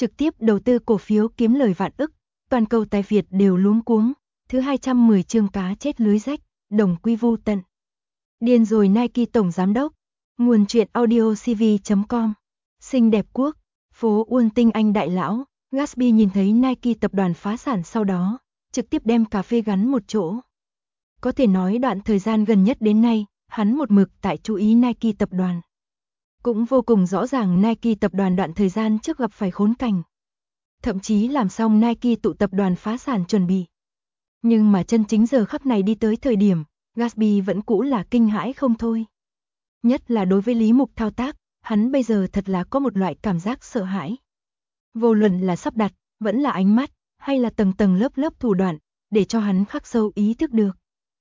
trực tiếp đầu tư cổ phiếu kiếm lời vạn ức, toàn cầu tài Việt đều luống cuống. Thứ 210 chương cá chết lưới rách, đồng quy vu tận. Điên rồi Nike tổng giám đốc. Nguồn truyện audiocv.com. Xinh đẹp quốc, phố Uôn Tinh Anh đại lão, Gatsby nhìn thấy Nike tập đoàn phá sản sau đó, trực tiếp đem cà phê gắn một chỗ. Có thể nói đoạn thời gian gần nhất đến nay, hắn một mực tại chú ý Nike tập đoàn. Cũng vô cùng rõ ràng Nike tập đoàn đoạn thời gian trước gặp phải khốn cảnh. Thậm chí làm xong Nike tụ tập đoàn phá sản chuẩn bị. Nhưng mà chân chính giờ khắc này đi tới thời điểm, Gatsby vẫn cũ là kinh hãi không thôi. Nhất là đối với Lý Mục thao tác, hắn bây giờ thật là có một loại cảm giác sợ hãi. Vô luận là sắp đặt, vẫn là ánh mắt, hay là tầng tầng lớp lớp thủ đoạn, để cho hắn khắc sâu ý thức được.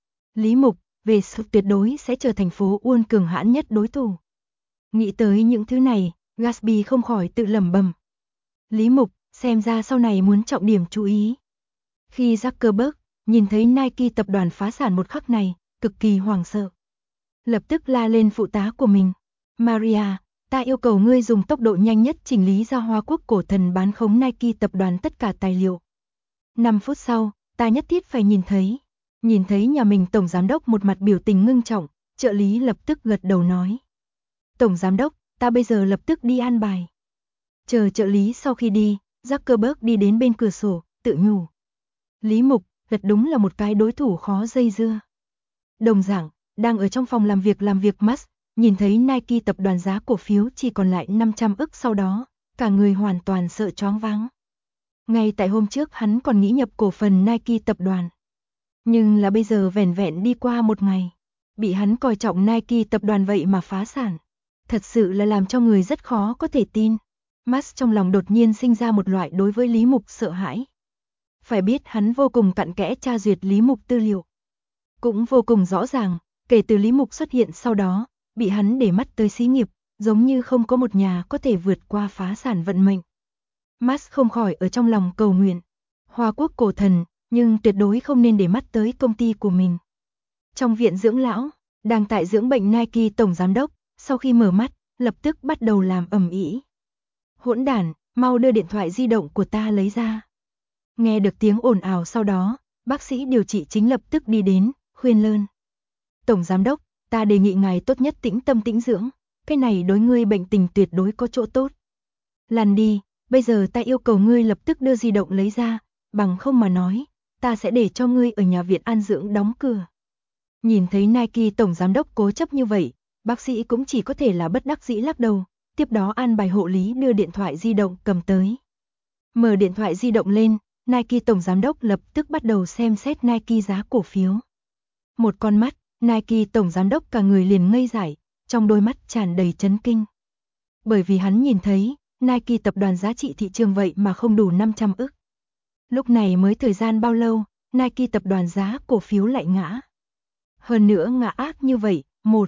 Lý Mục, về sự tuyệt đối sẽ trở thành phố Uôn cường hãn nhất đối thủ. Nghĩ tới những thứ này, Gatsby không khỏi tự lẩm bẩm. Lý Mục, xem ra sau này muốn trọng điểm chú ý. Khi Zuckerberg nhìn thấy Nike tập đoàn phá sản một khắc này, cực kỳ hoảng sợ. Lập tức la lên phụ tá của mình. Maria, ta yêu cầu ngươi dùng tốc độ nhanh nhất chỉnh lý ra Hoa Quốc cổ thần bán khống Nike tập đoàn tất cả tài liệu. 5 phút sau, ta nhất thiết phải nhìn thấy. Nhìn thấy nhà mình tổng giám đốc một mặt biểu tình ngưng trọng, trợ lý lập tức gật đầu nói. Tổng giám đốc, ta bây giờ lập tức đi an bài. Chờ trợ lý sau khi đi, Zuckerberg đi đến bên cửa sổ, tự nhủ. Lý Mục, thật đúng là một cái đối thủ khó dây dưa. Đồng dạng, đang ở trong phòng làm việc Musk, nhìn thấy Nike tập đoàn giá cổ phiếu chỉ còn lại 500 ức sau đó, cả người hoàn toàn sợ choáng váng. Ngay tại hôm trước hắn còn nghĩ nhập cổ phần Nike tập đoàn. Nhưng là bây giờ vẻn vẹn đi qua một ngày, bị hắn coi trọng Nike tập đoàn vậy mà phá sản. Thật sự là làm cho người rất khó có thể tin. Musk trong lòng đột nhiên sinh ra một loại đối với Lý Mục sợ hãi. Phải biết hắn vô cùng cặn kẽ tra duyệt Lý Mục tư liệu. Cũng vô cùng rõ ràng, kể từ Lý Mục xuất hiện sau đó, bị hắn để mắt tới xí nghiệp, giống như không có một nhà có thể vượt qua phá sản vận mệnh. Musk không khỏi ở trong lòng cầu nguyện. Hoa Quốc cổ thần, nhưng tuyệt đối không nên để mắt tới công ty của mình. Trong viện dưỡng lão, đang tại dưỡng bệnh Nike tổng giám đốc, sau khi mở mắt, lập tức bắt đầu làm ầm ĩ. Hỗn đản, mau đưa điện thoại di động của ta lấy ra. Nghe được tiếng ồn ào sau đó, bác sĩ điều trị chính lập tức đi đến, khuyên lơn. Tổng giám đốc, ta đề nghị ngài tốt nhất tĩnh tâm tĩnh dưỡng, cái này đối ngươi bệnh tình tuyệt đối có chỗ tốt. Lăn đi, bây giờ ta yêu cầu ngươi lập tức đưa di động lấy ra, bằng không mà nói, ta sẽ để cho ngươi ở nhà viện an dưỡng đóng cửa. Nhìn thấy Nike tổng giám đốc cố chấp như vậy, bác sĩ cũng chỉ có thể là bất đắc dĩ lắc đầu, tiếp đó an bài hộ lý đưa điện thoại di động cầm tới. Mở điện thoại di động lên, Nike tổng giám đốc lập tức bắt đầu xem xét Nike giá cổ phiếu. Một con mắt, Nike tổng giám đốc cả người liền ngây dại, trong đôi mắt tràn đầy chấn kinh. Bởi vì hắn nhìn thấy, Nike tập đoàn giá trị thị trường vậy mà không đủ 500 ức. Lúc này mới thời gian bao lâu, Nike tập đoàn giá cổ phiếu lại ngã. Hơn nữa ngã ác như vậy,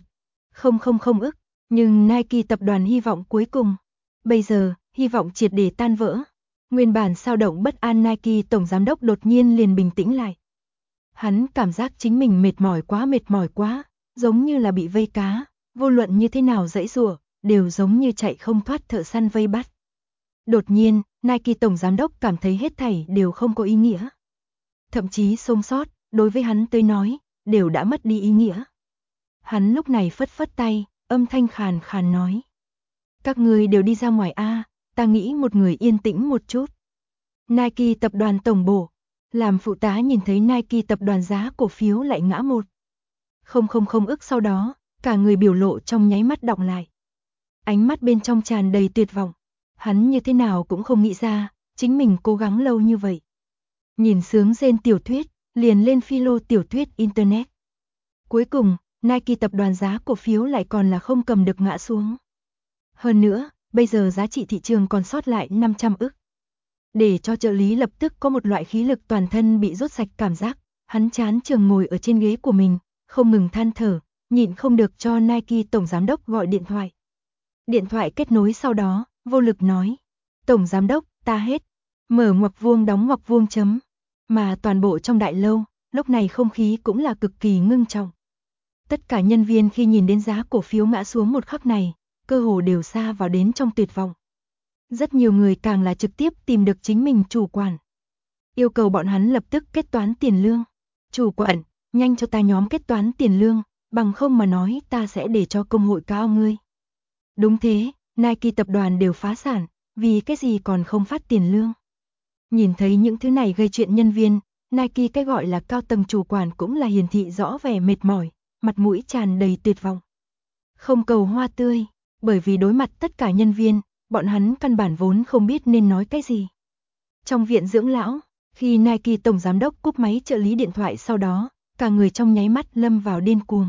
1,000 ức, nhưng Nike tập đoàn hy vọng cuối cùng. Bây giờ, hy vọng triệt để tan vỡ. Nguyên bản sao động bất an Nike tổng giám đốc đột nhiên liền bình tĩnh lại. Hắn cảm giác chính mình mệt mỏi quá, giống như là bị vây cá, vô luận như thế nào giãy giụa, đều giống như chạy không thoát thợ săn vây bắt. Đột nhiên, Nike tổng giám đốc cảm thấy hết thảy đều không có ý nghĩa. Thậm chí sống sót, đối với hắn tới nói, đều đã mất đi ý nghĩa. Hắn lúc này phất phất tay, âm thanh khàn khàn nói. Các người đều đi ra ngoài a, ta nghĩ một người yên tĩnh một chút. Nike tập đoàn tổng bộ, làm phụ tá nhìn thấy Nike tập đoàn giá cổ phiếu lại ngã 1,000 ức sau đó, cả người biểu lộ trong nháy mắt đọng lại. Ánh mắt bên trong tràn đầy tuyệt vọng, hắn như thế nào cũng không nghĩ ra, chính mình cố gắng lâu như vậy. Nhìn sướng rên tiểu thuyết, liền lên philo tiểu thuyết internet. Cuối cùng, Nike tập đoàn giá cổ phiếu lại còn là không cầm được ngã xuống. Hơn nữa, bây giờ giá trị thị trường còn sót lại 500 ức. Để cho trợ lý lập tức có một loại khí lực toàn thân bị rút sạch cảm giác, hắn chán chường ngồi ở trên ghế của mình, không ngừng than thở, nhịn không được cho Nike tổng giám đốc gọi điện thoại. Điện thoại kết nối sau đó, vô lực nói, tổng giám đốc, ta hết, mở ngoặc vuông đóng ngoặc vuông chấm. Mà toàn bộ trong đại lâu, lúc này không khí cũng là cực kỳ ngưng trọng. Tất cả nhân viên khi nhìn đến giá cổ phiếu ngã xuống một khắc này, cơ hồ đều sa vào đến trong tuyệt vọng. Rất nhiều người càng là trực tiếp tìm được chính mình chủ quản. Yêu cầu bọn hắn lập tức kết toán tiền lương. Chủ quản, nhanh cho ta nhóm kết toán tiền lương, bằng không mà nói ta sẽ để cho công hội cao ngươi. Đúng thế, Nike tập đoàn đều phá sản, vì cái gì còn không phát tiền lương. Nhìn thấy những thứ này gây chuyện nhân viên, Nike cái gọi là cao tầng chủ quản cũng là hiển thị rõ vẻ mệt mỏi, mặt mũi tràn đầy tuyệt vọng. Không cầu hoa tươi, bởi vì đối mặt tất cả nhân viên, bọn hắn căn bản vốn không biết nên nói cái gì. Trong viện dưỡng lão, khi Nike tổng giám đốc cúp máy trợ lý điện thoại sau đó, cả người trong nháy mắt lâm vào điên cuồng.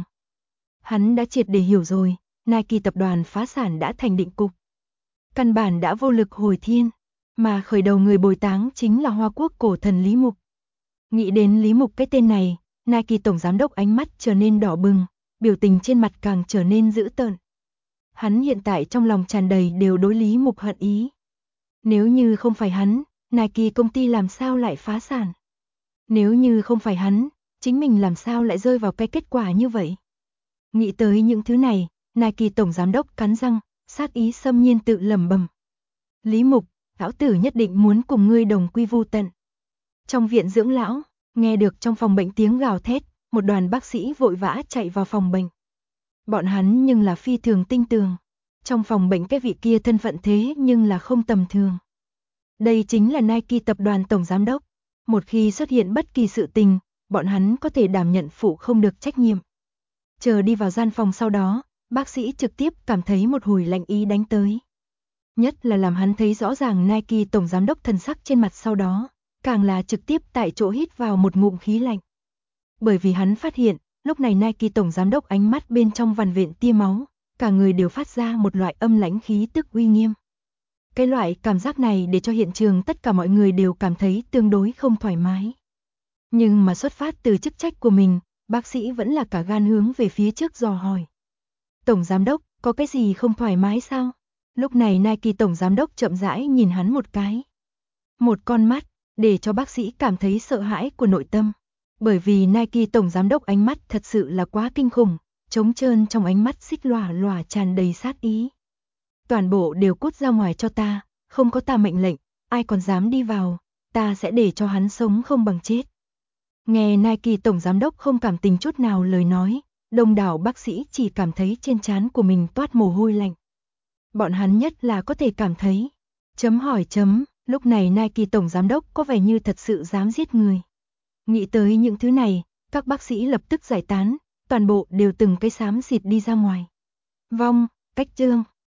Hắn đã triệt để hiểu rồi, Nike tập đoàn phá sản đã thành định cục. Căn bản đã vô lực hồi thiên, mà khởi đầu người bồi táng chính là Hoa Quốc cổ thần Lý Mục. Nghĩ đến Lý Mục cái tên này, Nike tổng giám đốc ánh mắt trở nên đỏ bừng, biểu tình trên mặt càng trở nên dữ tợn. Hắn hiện tại trong lòng tràn đầy đều đối Lý Mục hận ý. Nếu như không phải hắn, Nike công ty làm sao lại phá sản? Nếu như không phải hắn, chính mình làm sao lại rơi vào cái kết quả như vậy? Nghĩ tới những thứ này, Nike tổng giám đốc cắn răng, sát ý xâm nhiên tự lẩm bẩm. Lý Mục, lão tử nhất định muốn cùng ngươi đồng quy vu tận. Trong viện dưỡng lão, nghe được trong phòng bệnh tiếng gào thét, một đoàn bác sĩ vội vã chạy vào phòng bệnh. Bọn hắn nhưng là phi thường tinh tường. Trong phòng bệnh cái vị kia thân phận thế nhưng là không tầm thường. Đây chính là Nike tập đoàn tổng giám đốc. Một khi xuất hiện bất kỳ sự tình, bọn hắn có thể đảm nhận phụ không được trách nhiệm. Chờ đi vào gian phòng sau đó, bác sĩ trực tiếp cảm thấy một hồi lạnh ý đánh tới. Nhất là làm hắn thấy rõ ràng Nike tổng giám đốc thần sắc trên mặt sau đó, càng là trực tiếp tại chỗ hít vào một ngụm khí lạnh. Bởi vì hắn phát hiện, lúc này Nike tổng giám đốc ánh mắt bên trong vằn vện tia máu, cả người đều phát ra một loại âm lãnh khí tức uy nghiêm. Cái loại cảm giác này để cho hiện trường tất cả mọi người đều cảm thấy tương đối không thoải mái. Nhưng mà xuất phát từ chức trách của mình, bác sĩ vẫn là cả gan hướng về phía trước dò hỏi. Tổng giám đốc, có cái gì không thoải mái sao? Lúc này Nike tổng giám đốc chậm rãi nhìn hắn một cái. Một con mắt, để cho bác sĩ cảm thấy sợ hãi của nội tâm. Bởi vì Nike tổng giám đốc ánh mắt thật sự là quá kinh khủng, trống trơn trong ánh mắt xích lòa lòa tràn đầy sát ý. Toàn bộ đều cút ra ngoài cho ta, không có ta mệnh lệnh, ai còn dám đi vào, ta sẽ để cho hắn sống không bằng chết. Nghe Nike tổng giám đốc không cảm tình chút nào lời nói, đông đảo bác sĩ chỉ cảm thấy trên trán của mình toát mồ hôi lạnh. Bọn hắn nhất là có thể cảm thấy. Chấm hỏi chấm, lúc này Nike tổng giám đốc có vẻ như thật sự dám giết người. Nghĩ tới những thứ này, các bác sĩ lập tức giải tán, toàn bộ đều từng cái xám xịt đi ra ngoài. Vong, cách chương.